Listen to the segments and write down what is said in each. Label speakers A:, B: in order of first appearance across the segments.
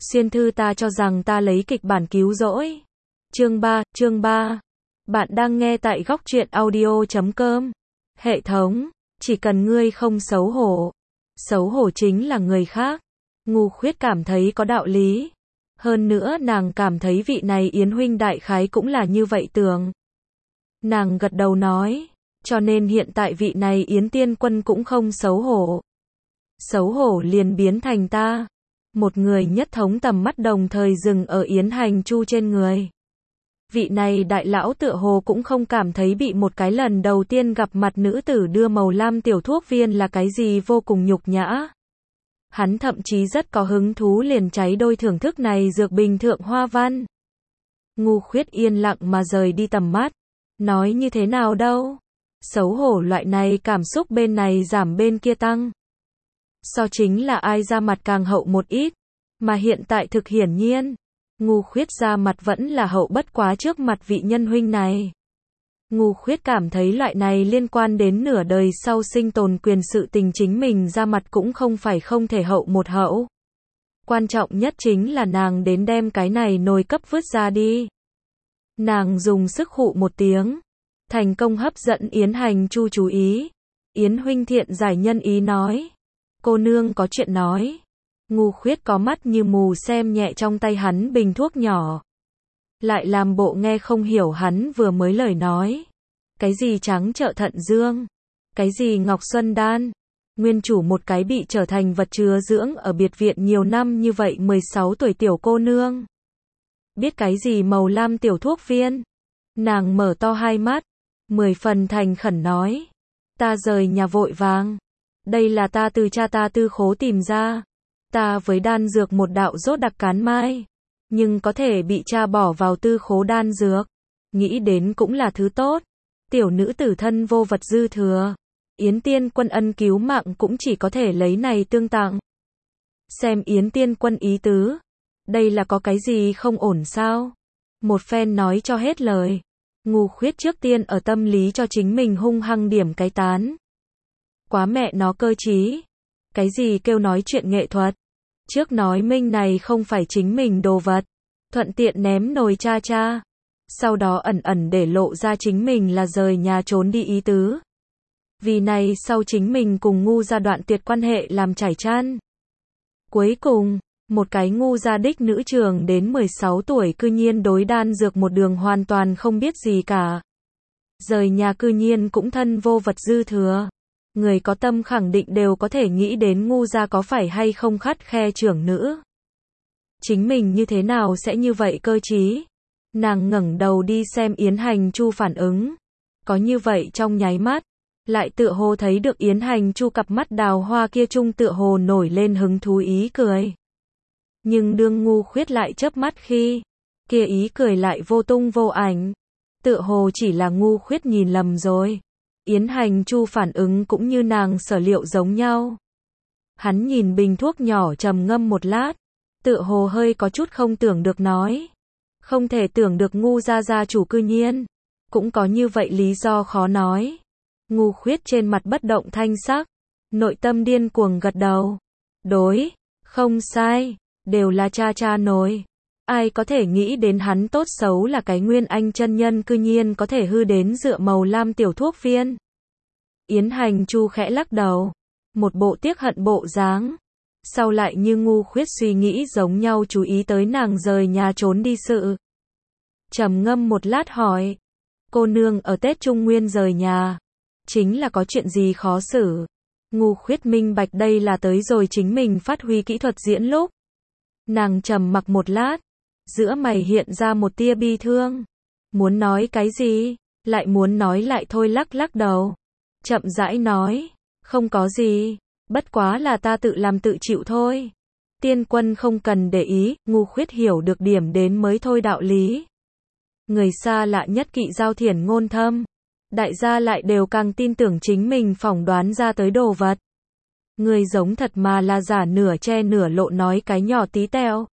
A: Xuyên thư ta cho rằng ta lấy kịch bản cứu rỗi. Chương 3. Bạn đang nghe tại góc truyện audio.com. Hệ thống, chỉ cần ngươi không xấu hổ. Xấu hổ chính là người khác. Ngu Khuyết cảm thấy có đạo lý. Hơn nữa nàng cảm thấy vị này Yến huynh đại khái cũng là như vậy tưởng. Nàng gật đầu nói, cho nên hiện tại vị này Yến tiên quân cũng không xấu hổ. Xấu hổ liền biến thành ta. Một người nhất thống tầm mắt đồng thời dừng ở Yến Hành Chu trên người. Vị này đại lão tựa hồ cũng không cảm thấy bị một cái lần đầu tiên gặp mặt nữ tử đưa màu lam tiểu thuốc viên là cái gì vô cùng nhục nhã. Hắn thậm chí rất có hứng thú liền cháy đôi thưởng thức này dược bình thượng hoa văn. Ngu Khuyết yên lặng mà rời đi tầm mắt. Nói như thế nào đâu. Xấu hổ loại này cảm xúc bên này giảm bên kia tăng. So chính là ai ra mặt càng hậu một ít. Mà hiện tại thực hiển nhiên. Ngu Khuyết ra mặt vẫn là hậu bất quá trước mặt vị nhân huynh này. Ngu Khuyết cảm thấy loại này liên quan đến nửa đời sau sinh tồn quyền sự tình chính mình ra mặt cũng không phải không thể hậu một hậu. Quan trọng nhất chính là nàng đến đem cái này nồi cấp vứt ra đi. Nàng dùng sức khụ một tiếng. Thành công hấp dẫn Yến Hành Chu chú ý. Yến huynh thiện giải nhân ý nói. Cô nương có chuyện nói. Ngu Khuyết có mắt như mù xem nhẹ trong tay hắn bình thuốc nhỏ. Lại làm bộ nghe không hiểu hắn vừa mới lời nói. Cái gì trắng trợ thận dương? Cái gì ngọc xuân đan? Nguyên chủ một cái bị trở thành vật chứa dưỡng ở biệt viện nhiều năm như vậy 16 tuổi tiểu cô nương. Biết cái gì màu lam tiểu thuốc viên? Nàng mở to hai mắt. 10 phần thành khẩn nói. Ta rời nhà vội vàng. Đây là ta từ cha ta tư khố tìm ra. Ta với đan dược một đạo rốt đặc cán mai. Nhưng có thể bị cha bỏ vào tư khố đan dược. Nghĩ đến cũng là thứ tốt. Tiểu nữ tử thân vô vật dư thừa. Yến tiên quân ân cứu mạng cũng chỉ có thể lấy này tương tặng. Xem Yến tiên quân ý tứ. Đây là có cái gì không ổn sao? Một phen nói cho hết lời. Ngu Khuyết trước tiên ở tâm lý cho chính mình hung hăng điểm cái tán. Quá mẹ nó cơ trí. Cái gì kêu nói chuyện nghệ thuật. Trước nói minh này không phải chính mình đồ vật. Thuận tiện ném nồi cha cha. Sau đó ẩn ẩn để lộ ra chính mình là rời nhà trốn đi ý tứ. Vì này sau chính mình cùng ngu gia đoạn tuyệt quan hệ làm trải chăn. Cuối cùng, một cái ngu gia đích nữ trường đến 16 tuổi cư nhiên đối đan dược một đường hoàn toàn không biết gì cả. Rời nhà cư nhiên cũng thân vô vật dư thừa. Người có tâm khẳng định đều có thể nghĩ đến ngu gia có phải hay không khắt khe trưởng nữ. Chính mình như thế nào sẽ như vậy cơ trí? Nàng ngẩng đầu đi xem Yến Hành Chu phản ứng. Có như vậy trong nháy mắt. Lại tựa hồ thấy được Yến Hành Chu cặp mắt đào hoa kia trung tựa hồ nổi lên hứng thú ý cười. Nhưng đương Ngu Khuyết lại chớp mắt khi. Kia ý cười lại vô tung vô ảnh. Tựa hồ chỉ là Ngu Khuyết nhìn lầm rồi. Yến Hành Chu phản ứng cũng như nàng sở liệu giống nhau. Hắn nhìn bình thuốc nhỏ trầm ngâm một lát. Tựa hồ hơi có chút không tưởng được nói. Không thể tưởng được ngu gia chủ cư nhiên. Cũng có như vậy lý do khó nói. Ngu Khuyết trên mặt bất động thanh sắc. Nội tâm điên cuồng gật đầu. Đối, không sai, đều là cha cha nồi. Ai có thể nghĩ đến hắn tốt xấu là cái Nguyên Anh chân nhân cư nhiên có thể hư đến dựa màu lam tiểu thuốc viên. Yến Hành Chu khẽ lắc đầu. Một bộ tiếc hận bộ dáng. Sau lại như Ngu Khuyết suy nghĩ giống nhau chú ý tới nàng rời nhà trốn đi sự. Trầm ngâm một lát hỏi. Cô nương ở Tết Trung Nguyên rời nhà. Chính là có chuyện gì khó xử. Ngu Khuyết minh bạch đây là tới rồi chính mình phát huy kỹ thuật diễn lúc. Nàng trầm mặc một lát. Giữa mày hiện ra một tia bi thương. Muốn nói cái gì? Lại muốn nói lại thôi lắc lắc đầu. Chậm rãi nói. Không có gì. Bất quá là ta tự làm tự chịu thôi. Tiên quân không cần để ý. Ngu Khuyết hiểu được điểm đến mới thôi đạo lý. Người xa lạ nhất kỵ giao thiển ngôn thâm. Đại gia lại đều càng tin tưởng chính mình phỏng đoán ra tới đồ vật. Người giống thật mà là giả nửa che nửa lộ nói cái nhỏ tí teo.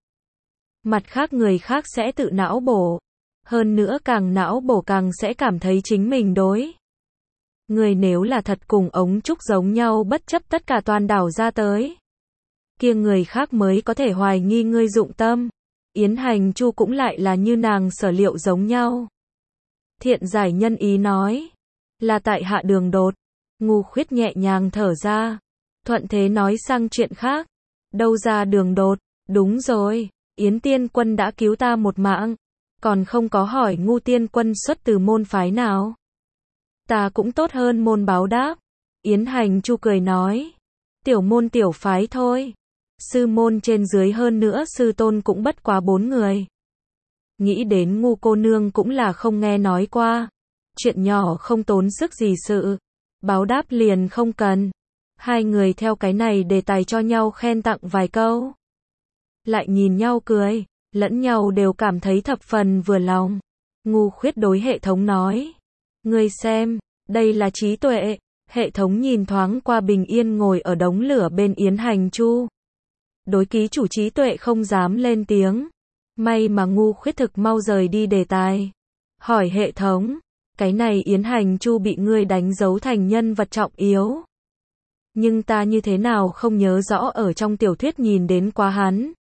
A: Mặt khác người khác sẽ tự não bổ. Hơn nữa càng não bổ càng sẽ cảm thấy chính mình đối. Người nếu là thật cùng ống trúc giống nhau bất chấp tất cả toàn đảo ra tới. kia người khác mới có thể hoài nghi ngươi dụng tâm. Yến Hành Chu cũng lại là như nàng sở liệu giống nhau. Thiện giải nhân ý nói, là tại hạ đường đột. Ngu Khuyết nhẹ nhàng thở ra, thuận thế nói sang chuyện khác. Đâu ra đường đột, đúng rồi, Yến Tiên Quân đã cứu ta một mạng, còn không có hỏi Ngu Tiên Quân xuất từ môn phái nào. Ta cũng tốt hơn môn báo đáp. Yến Hành Chu cười nói, tiểu môn tiểu phái thôi. Sư môn trên dưới hơn nữa sư tôn cũng bất quá 4 người. Nghĩ đến Ngu cô nương cũng là không nghe nói qua. Chuyện nhỏ không tốn sức gì sự. Báo đáp liền không cần. Hai người theo cái này đề tài cho nhau khen tặng vài câu. Lại nhìn nhau cười, lẫn nhau đều cảm thấy thập phần vừa lòng. Ngu Khuyết đối hệ thống nói, ngươi xem, đây là trí tuệ. Hệ thống nhìn thoáng qua bình yên ngồi ở đống lửa bên Yến Hành Chu. Đối ký chủ trí tuệ không dám lên tiếng. May mà Ngu Khuyết thực mau rời đi đề tài. Hỏi hệ thống, cái này Yến Hành Chu bị ngươi đánh dấu thành nhân vật trọng yếu. Nhưng ta như thế nào không nhớ rõ ở trong tiểu thuyết nhìn đến quá hắn.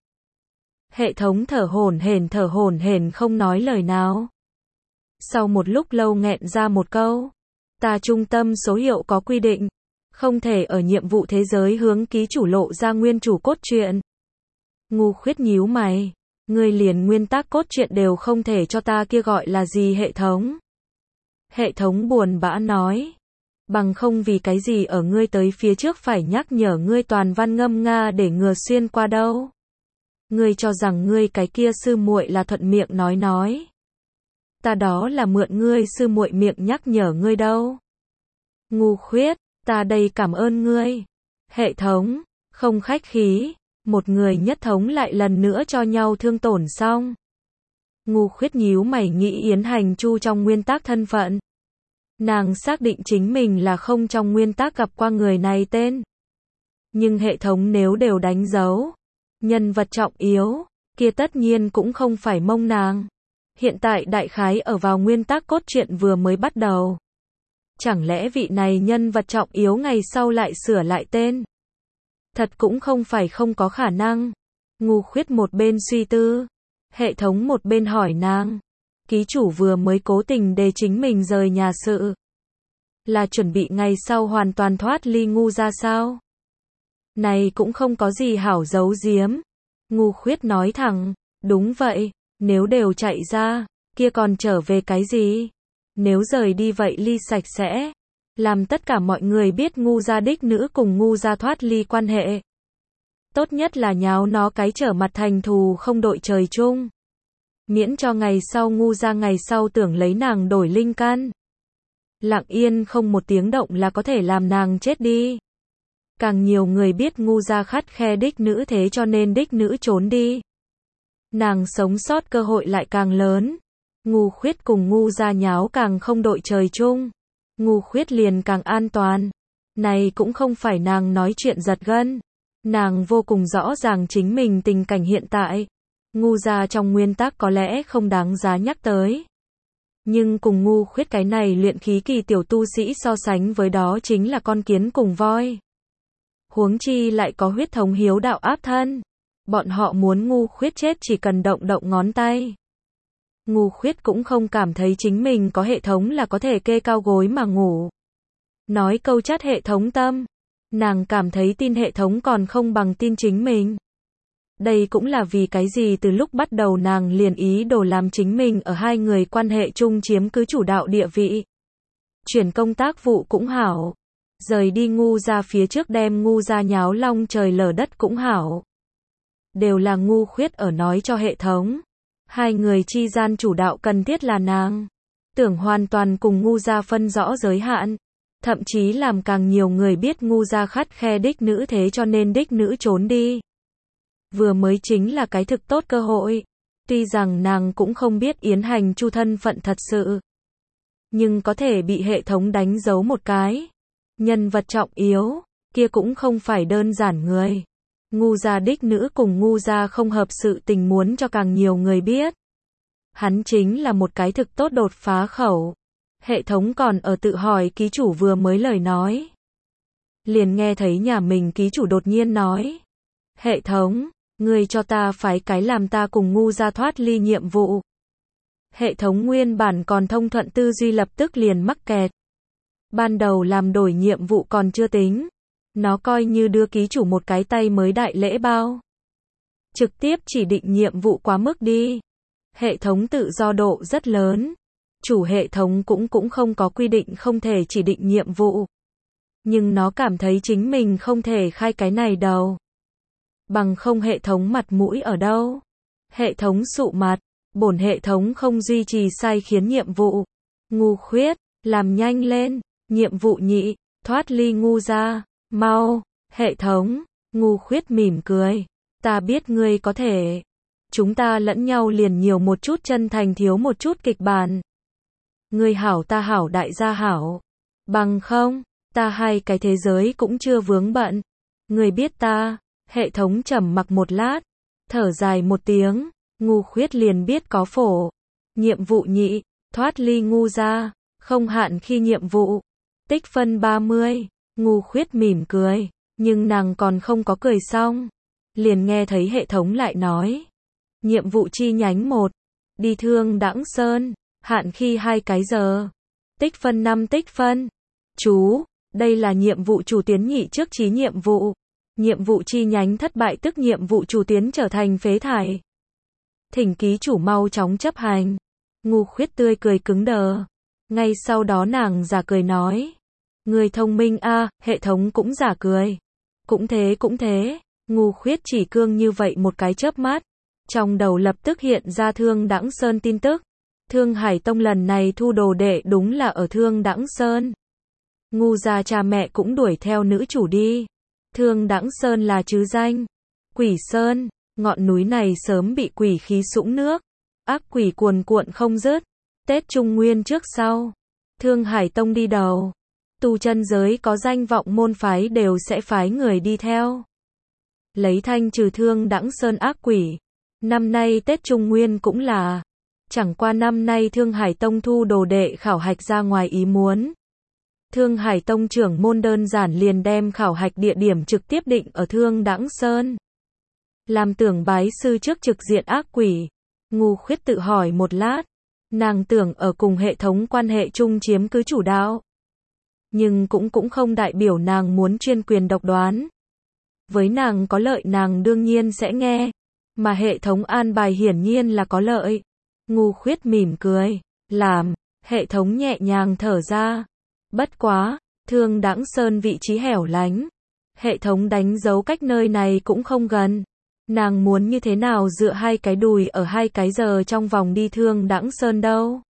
A: Hệ thống thở hổn hển không nói lời nào. Sau một lúc lâu nghẹn ra một câu. Ta trung tâm số hiệu có quy định. Không thể ở nhiệm vụ thế giới hướng ký chủ lộ ra nguyên chủ cốt truyện. Ngu Khuyết nhíu mày. Ngươi liền nguyên tắc cốt truyện đều không thể cho ta kia gọi là gì hệ thống. Hệ thống buồn bã nói. Bằng không vì cái gì ở ngươi tới phía trước phải nhắc nhở ngươi toàn văn ngâm nga để ngừa xuyên qua đâu. Ngươi cho rằng ngươi cái kia sư muội là thuận miệng nói. Ta đó là mượn ngươi sư muội miệng nhắc nhở ngươi đâu. Ngu Khuyết, ta đây cảm ơn ngươi. Hệ thống, không khách khí. Một người nhất thống lại lần nữa cho nhau thương tổn xong. Ngu Khuyết nhíu mày nghĩ Yến Hành Chu trong nguyên tắc thân phận. Nàng xác định chính mình là không trong nguyên tắc gặp qua người này tên. Nhưng hệ thống nếu đều đánh dấu nhân vật trọng yếu, kia tất nhiên cũng không phải mông nàng. Hiện tại đại khái ở vào nguyên tắc cốt truyện vừa mới bắt đầu. Chẳng lẽ vị này nhân vật trọng yếu ngày sau lại sửa lại tên? Thật cũng không phải không có khả năng. Ngu Khuyết một bên suy tư, hệ thống một bên hỏi nàng. Ký chủ vừa mới cố tình để chính mình rời nhà sự. Là chuẩn bị ngày sau hoàn toàn thoát ly Ngu ra sao? Này cũng không có gì hảo giấu giếm. Ngu Khuyết nói thẳng, đúng vậy, nếu đều chạy ra, kia còn trở về cái gì? Nếu rời đi vậy ly sạch sẽ. Làm tất cả mọi người biết Ngu gia đích nữ cùng Ngu gia thoát ly quan hệ. Tốt nhất là nháo nó cái trở mặt thành thù không đội trời chung. Miễn cho ngày sau Ngu gia ngày sau tưởng lấy nàng đổi linh căn. Lặng yên không một tiếng động là có thể làm nàng chết đi. Càng nhiều người biết Ngu gia khắt khe đích nữ thế cho nên đích nữ trốn đi. Nàng sống sót cơ hội lại càng lớn. Ngu Khuyết cùng Ngu gia nháo càng không đội trời chung. Ngu Khuyết liền càng an toàn. Này cũng không phải nàng nói chuyện giật gân. Nàng vô cùng rõ ràng chính mình tình cảnh hiện tại. Ngu gia trong nguyên tắc có lẽ không đáng giá nhắc tới. Nhưng cùng Ngu Khuyết cái này luyện khí kỳ tiểu tu sĩ so sánh với đó chính là con kiến cùng voi. Huống chi lại có huyết thống hiếu đạo áp thân. Bọn họ muốn Ngu Khuyết chết chỉ cần động động ngón tay. Ngu Khuyết cũng không cảm thấy chính mình có hệ thống là có thể kê cao gối mà ngủ. Nói câu chát hệ thống tâm. Nàng cảm thấy tin hệ thống còn không bằng tin chính mình. Đây cũng là vì cái gì từ lúc bắt đầu nàng liền ý đồ làm chính mình ở hai người quan hệ chung chiếm cứ chủ đạo địa vị. Chuyển công tác vụ cũng hảo. Rời đi Ngu ra phía trước đem Ngu ra nháo long trời lở đất cũng hảo. Đều là Ngu Khuyết ở nói cho hệ thống. Hai người chi gian chủ đạo cần thiết là nàng. Tưởng hoàn toàn cùng Ngu ra phân rõ giới hạn. Thậm chí làm càng nhiều người biết Ngu ra khắt khe đích nữ thế cho nên đích nữ trốn đi. Vừa mới chính là cái thực tốt cơ hội. Tuy rằng nàng cũng không biết Yến Hành Chu thân phận thật sự. Nhưng có thể bị hệ thống đánh dấu một cái. Nhân vật trọng yếu, kia cũng không phải đơn giản người. Ngu gia đích nữ cùng Ngu gia không hợp sự tình muốn cho càng nhiều người biết. Hắn chính là một cái thực tốt đột phá khẩu. Hệ thống còn ở tự hỏi ký chủ vừa mới lời nói. Liền nghe thấy nhà mình ký chủ đột nhiên nói. Hệ thống, ngươi cho ta phái cái làm ta cùng ngu gia thoát ly nhiệm vụ. Hệ thống nguyên bản còn thông thuận tư duy lập tức liền mắc kẹt. Ban đầu làm đổi nhiệm vụ còn chưa tính. Nó coi như đưa ký chủ một cái tay mới đại lễ bao. Trực tiếp chỉ định nhiệm vụ quá mức đi. Hệ thống tự do độ rất lớn. Chủ hệ thống cũng không có quy định không thể chỉ định nhiệm vụ. Nhưng nó cảm thấy chính mình không thể khai cái này đâu. Bằng không hệ thống mặt mũi ở đâu. Hệ thống sụ mặt. Bổn hệ thống không duy trì sai khiến nhiệm vụ. Ngu khuyết, làm nhanh lên. Nhiệm vụ nhị, thoát ly ngu gia. Mau, hệ thống. Ngu khuyết mỉm cười. Ta biết ngươi có thể. Chúng ta lẫn nhau liền nhiều một chút chân thành thiếu một chút kịch bản. Ngươi hảo ta hảo đại gia hảo. Bằng không, ta hai cái thế giới cũng chưa vướng bận. Ngươi biết ta. Hệ thống trầm mặc một lát. Thở dài một tiếng. Ngu khuyết liền biết có phổ. Nhiệm vụ nhị, thoát ly ngu gia. Không hạn khi nhiệm vụ. Tích phân 30. Ngu khuyết mỉm cười. Nhưng nàng còn không có cười xong. Liền nghe thấy hệ thống lại nói. Nhiệm vụ chi nhánh 1. Đi Thương Đãng Sơn. Hạn khi 2 cái giờ. Tích phân 5 tích phân. Chú, đây là nhiệm vụ chủ tiến nhị trước chí nhiệm vụ. Nhiệm vụ chi nhánh thất bại tức nhiệm vụ chủ tiến trở thành phế thải. Thỉnh ký chủ mau chóng chấp hành. Ngu khuyết tươi cười cứng đờ. Ngay sau đó nàng giả cười nói. Người thông minh a, hệ thống cũng giả cười. Cũng thế. Ngu khuyết chỉ cương như vậy một cái chớp mắt. Trong đầu lập tức hiện ra Thương Đãng Sơn tin tức. Thương Hải Tông lần này thu đồ đệ đúng là ở Thương Đãng Sơn. Ngu gia cha mẹ cũng đuổi theo nữ chủ đi. Thương Đãng Sơn là chứ danh. Quỷ Sơn, ngọn núi này sớm bị quỷ khí sũng nước. Ác quỷ cuồn cuộn không dứt. Tết Trung Nguyên trước sau. Thương Hải Tông đi đầu. Tu chân giới có danh vọng môn phái đều sẽ phái người đi theo. Lấy thanh trừ Thương Đãng Sơn ác quỷ. Năm nay Tết Trung Nguyên cũng là. Chẳng qua năm nay Thương Hải Tông thu đồ đệ khảo hạch ra ngoài ý muốn. Thương Hải Tông trưởng môn đơn giản liền đem khảo hạch địa điểm trực tiếp định ở Thương Đãng Sơn. Làm tưởng bái sư trước trực diện ác quỷ. Ngu khuyết tự hỏi một lát. Nàng tưởng ở cùng hệ thống quan hệ chung chiếm cứ chủ đạo. Nhưng cũng không đại biểu nàng muốn chuyên quyền độc đoán. Với nàng có lợi nàng đương nhiên sẽ nghe. Mà hệ thống an bài hiển nhiên là có lợi. Ngu khuyết mỉm cười. Làm. Hệ thống nhẹ nhàng thở ra. Bất quá. Thương Đãng Sơn vị trí hẻo lánh. Hệ thống đánh dấu cách nơi này cũng không gần. Nàng muốn như thế nào dựa hai cái đùi ở 2 cái giờ trong vòng đi Thương Đãng Sơn đâu.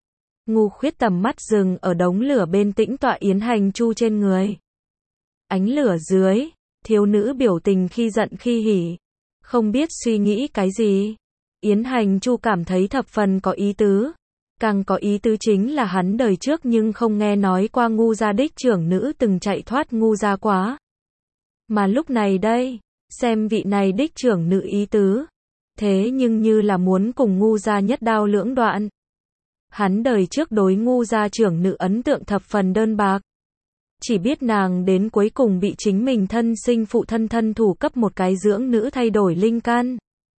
A: Ngu khuyết tầm mắt dừng ở đống lửa bên tĩnh tọa Yến Hành Chu trên người. Ánh lửa dưới, thiếu nữ biểu tình khi giận khi hỉ. Không biết suy nghĩ cái gì. Yến Hành Chu cảm thấy thập phần có ý tứ. Càng có ý tứ chính là hắn đời trước nhưng không nghe nói qua ngu gia đích trưởng nữ từng chạy thoát ngu gia quá. Mà lúc này đây, xem vị này đích trưởng nữ ý tứ. Thế nhưng như là muốn cùng ngu gia nhất đao lưỡng đoạn. Hắn đời trước đối ngu gia trưởng nữ ấn tượng thập phần đơn bạc. Chỉ biết nàng đến cuối cùng bị chính mình thân sinh phụ thân thủ cấp một cái dưỡng nữ thay đổi linh căn.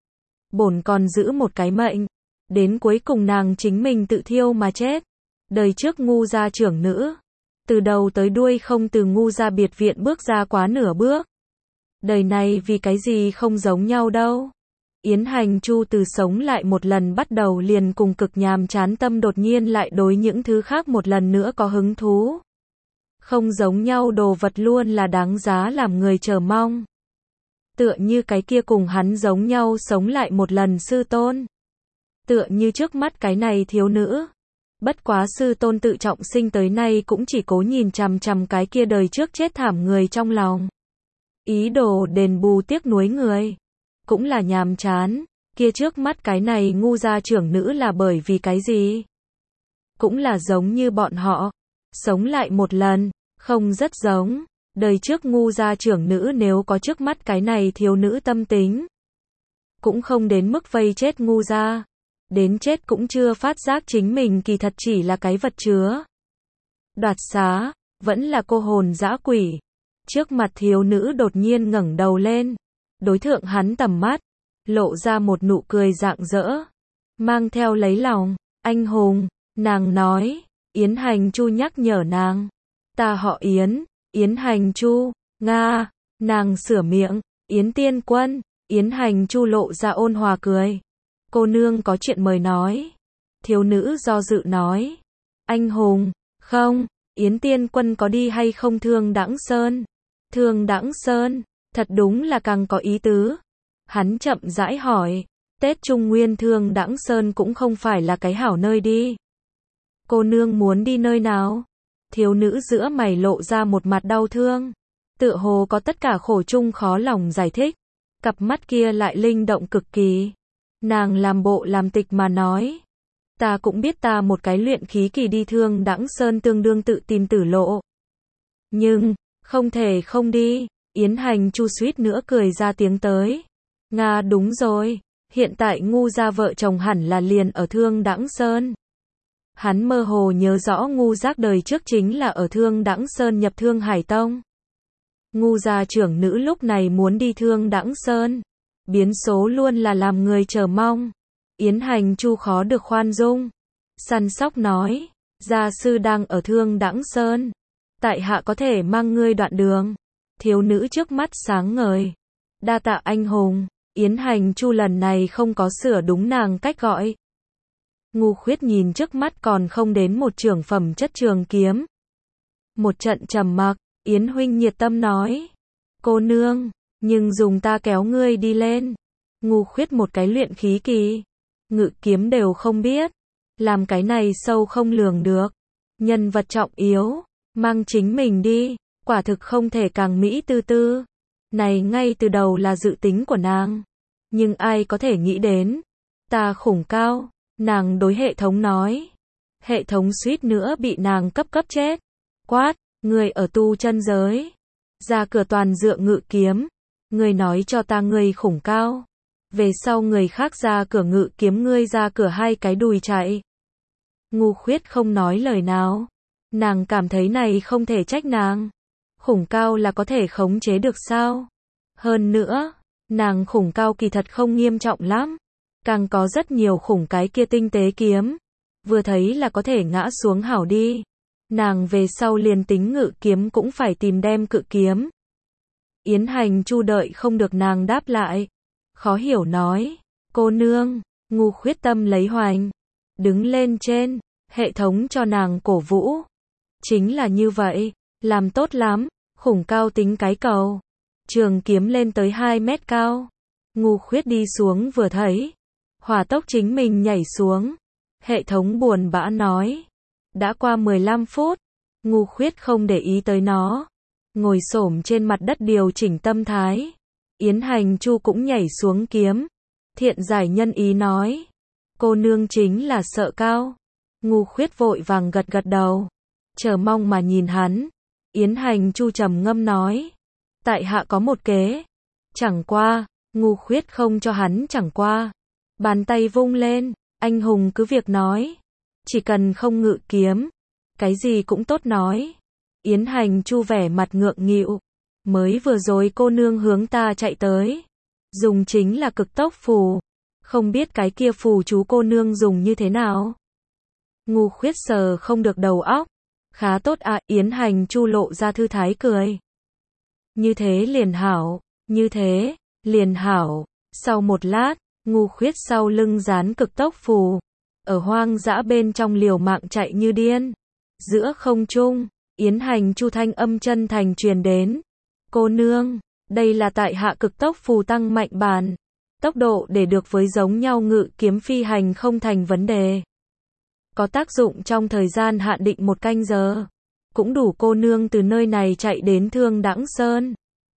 A: Bổn còn giữ một cái mệnh. Đến cuối cùng nàng chính mình tự thiêu mà chết. Đời trước ngu gia trưởng nữ. Từ đầu tới đuôi không từ ngu gia biệt viện bước ra quá nửa bước. Đời này vì cái gì không giống nhau đâu. Yến Hành Chu từ sống lại một lần bắt đầu liền cùng cực nhàm chán tâm đột nhiên lại đối những thứ khác một lần nữa có hứng thú. Không giống nhau đồ vật luôn là đáng giá làm người chờ mong. Tựa như cái kia cùng hắn giống nhau sống lại một lần sư tôn. Tựa như trước mắt cái này thiếu nữ. Bất quá sư tôn tự trọng sinh tới nay cũng chỉ cố nhìn chằm chằm cái kia đời trước chết thảm người trong lòng. Ý đồ đền bù tiếc nuối người. Cũng là nhàm chán. Kia trước mắt cái này ngu gia trưởng nữ là bởi vì cái gì? Cũng là giống như bọn họ. Sống lại một lần. Không rất giống. Đời trước ngu gia trưởng nữ nếu có trước mắt cái này thiếu nữ tâm tính. Cũng không đến mức vây chết ngu gia. Đến chết cũng chưa phát giác chính mình kỳ thật chỉ là cái vật chứa. Đoạt xá. Vẫn là cô hồn dã quỷ. Trước mặt thiếu nữ đột nhiên ngẩng đầu lên. đối thượng hắn tầm mắt, lộ ra một nụ cười rạng rỡ, mang theo lấy lòng. Anh hùng, nàng nói. Yến Hành Chu nhắc nhở nàng. Ta họ Yến, Yến Hành Chu. Nga. Nàng sửa miệng. Yến Tiên Quân. Yến Hành Chu lộ ra ôn hòa cười. Cô nương có chuyện mời nói. Thiếu nữ do dự nói. Anh hùng, không, Yến Tiên Quân có đi hay không Thương Đãng Sơn? Thương Đãng Sơn, thật đúng là càng có ý tứ. Hắn chậm rãi hỏi. Tết Trung Nguyên Thương Đãng Sơn cũng không phải là cái hảo nơi đi. Cô nương muốn đi nơi nào? Thiếu nữ giữa mày lộ ra một mặt đau thương. Tựa hồ có tất cả khổ chung khó lòng giải thích. Cặp mắt kia lại linh động cực kỳ. Nàng làm bộ làm tịch mà nói. Ta cũng biết ta một cái luyện khí kỳ đi Thương Đãng Sơn tương đương tự tìm tử lộ. Nhưng, không thể không đi. Yến Hành Chu suýt nữa cười ra tiếng tới. Nga đúng rồi. Hiện tại Ngu gia vợ chồng hẳn là liền ở Thương Đãng Sơn. Hắn mơ hồ nhớ rõ Ngu Giác đời trước chính là ở Thương Đãng Sơn nhập Thương Hải Tông. Ngu gia trưởng nữ lúc này muốn đi Thương Đãng Sơn. Biến số luôn là làm người chờ mong. Yến Hành Chu khó được khoan dung. Săn sóc nói. Gia sư đang ở Thương Đãng Sơn. Tại hạ có thể mang ngươi đoạn đường. Thiếu nữ trước mắt sáng ngời. Đa tạ anh hùng. Yến Hành Chu lần này không có sửa đúng nàng cách gọi. Ngu Khuyết nhìn trước mắt còn không đến một trưởng phẩm chất trường kiếm. Một trận trầm mặc, Yến huynh nhiệt tâm nói. Cô nương, nhưng dùng ta kéo ngươi đi lên. Ngu Khuyết một cái luyện khí kỳ. Ngự kiếm đều không biết. Làm cái này sâu không lường được. Nhân vật trọng yếu. Mang chính mình đi. Quả thực không thể càng mỹ tư tư. Này ngay từ đầu là dự tính của nàng. Nhưng ai có thể nghĩ đến. Ta khủng cao. Nàng đối hệ thống nói. Hệ thống suýt nữa bị nàng cấp chết. Quát, người ở tu chân giới. Ra cửa toàn dựa ngự kiếm. Người nói cho ta người khủng cao. Về sau người khác ra cửa ngự kiếm ngươi ra cửa hai cái đùi chạy. Ngu Khuyết không nói lời nào. Nàng cảm thấy này không thể trách nàng. Khủng cao là có thể khống chế được sao? Hơn nữa, nàng khủng cao kỳ thật không nghiêm trọng lắm. Càng có rất nhiều khủng cái kia tinh tế kiếm. Vừa thấy là có thể ngã xuống hảo đi. Nàng về sau liền tính ngự kiếm cũng phải tìm đem cự kiếm. Yến Hành Chu đợi không được nàng đáp lại. Khó hiểu nói. Cô nương, Ngu Khuyết tâm lấy hoành. Đứng lên trên, hệ thống cho nàng cổ vũ. Chính là như vậy, làm tốt lắm, khủng cao tính cái cầu. Trường kiếm lên tới 2 mét cao. Ngu Khuyết đi xuống vừa thấy. Hỏa tốc chính mình nhảy xuống. Hệ thống buồn bã nói. Đã qua 15 phút. Ngu Khuyết không để ý tới nó. Ngồi xổm trên mặt đất điều chỉnh tâm thái. Yến Hành Chu cũng nhảy xuống kiếm. Thiện giải nhân ý nói. Cô nương chính là sợ cao. Ngu Khuyết vội vàng gật đầu. Chờ mong mà nhìn hắn. Yến Hành Chu trầm ngâm nói. Tại hạ có một kế. Chẳng qua. Ngu Khuyết không cho hắn chẳng qua. Bàn tay vung lên. Anh hùng cứ việc nói. Chỉ cần không ngự kiếm. Cái gì cũng tốt nói. Yến Hành Chu vẻ mặt ngượng nghịu. Mới vừa rồi cô nương hướng ta chạy tới. Dùng chính là cực tốc phù. Không biết cái kia phù chú cô nương dùng như thế nào. Ngu Khuyết sờ không được đầu óc. Khá tốt à. Yến Hành Chu lộ ra thư thái cười. Như thế liền hảo. Như thế, liền hảo. Sau một lát, Ngu Khuyết sau lưng dán cực tốc phù. Ở hoang dã bên trong liều mạng chạy như điên. Giữa không trung, Yến Hành Chu thanh âm chân thành truyền đến. Cô nương, đây là tại hạ cực tốc phù tăng mạnh bản. Tốc độ để được với giống nhau ngự kiếm phi hành không thành vấn đề. Có tác dụng trong thời gian hạn định 1 canh giờ. Cũng đủ cô nương từ nơi này chạy đến Thương Đãng Sơn.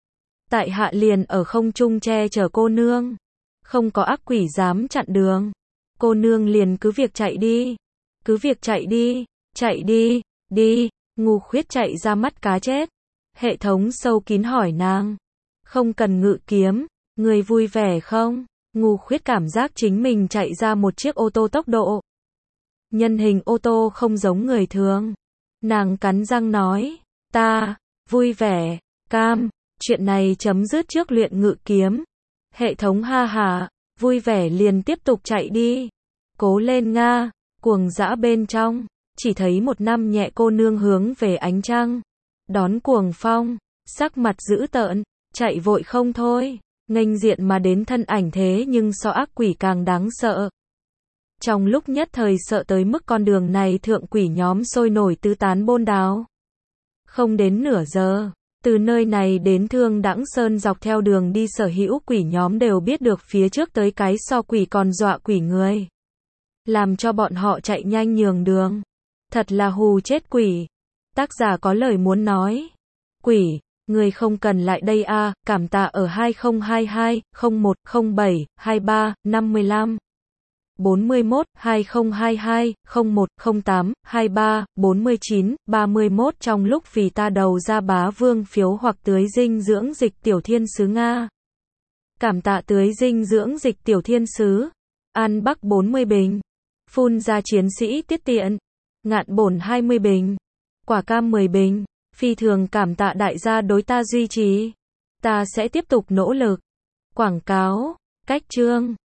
A: Tại hạ liền ở không trung che chở cô nương. Không có ác quỷ dám chặn đường. Cô nương liền cứ việc chạy đi. Cứ việc chạy đi. Chạy đi. Đi. Ngu Khuyết chạy ra mắt cá chết. Hệ thống sâu kín hỏi nàng. Không cần ngự kiếm. Người vui vẻ không? Ngu Khuyết cảm giác chính mình chạy ra một chiếc ô tô tốc độ. Nhân hình ô tô không giống người thường. Nàng cắn răng nói. Ta, vui vẻ, cam. Chuyện này chấm dứt trước luyện ngự kiếm. Hệ thống ha hả, vui vẻ liền tiếp tục chạy đi. Cố lên Nga, cuồng dã bên trong, chỉ thấy một năm nhẹ cô nương hướng về ánh trăng. Đón cuồng phong, sắc mặt dữ tợn, chạy vội không thôi, nghênh diện mà đến thân ảnh thế nhưng so ác quỷ càng đáng sợ. Trong lúc nhất thời sợ tới mức con đường này thượng quỷ nhóm sôi nổi tứ tán bôn đáo. Không đến nửa giờ, từ nơi này đến Thương Đãng Sơn dọc theo đường đi sở hữu quỷ nhóm đều biết được phía trước tới cái so quỷ còn dọa quỷ người. Làm cho bọn họ chạy nhanh nhường đường. Thật là hù chết quỷ. Tác giả có lời muốn nói. Quỷ, người không cần lại đây a, cảm tạ ở 2022 01 07 23 55 41 2022 01 08 23 49 31 trong lúc vì ta đầu ra bá vương phiếu hoặc tưới dinh dưỡng dịch tiểu thiên sứ Nga. Cảm tạ tưới dinh dưỡng dịch tiểu thiên sứ. An Bắc 40 bình. Phun ra chiến sĩ tiết tiện. Ngạn bổn 20 bình. Quả cam 10 bình. Phi thường cảm tạ đại gia đối ta duy trì. Ta sẽ tiếp tục nỗ lực. Quảng cáo. Cách chương.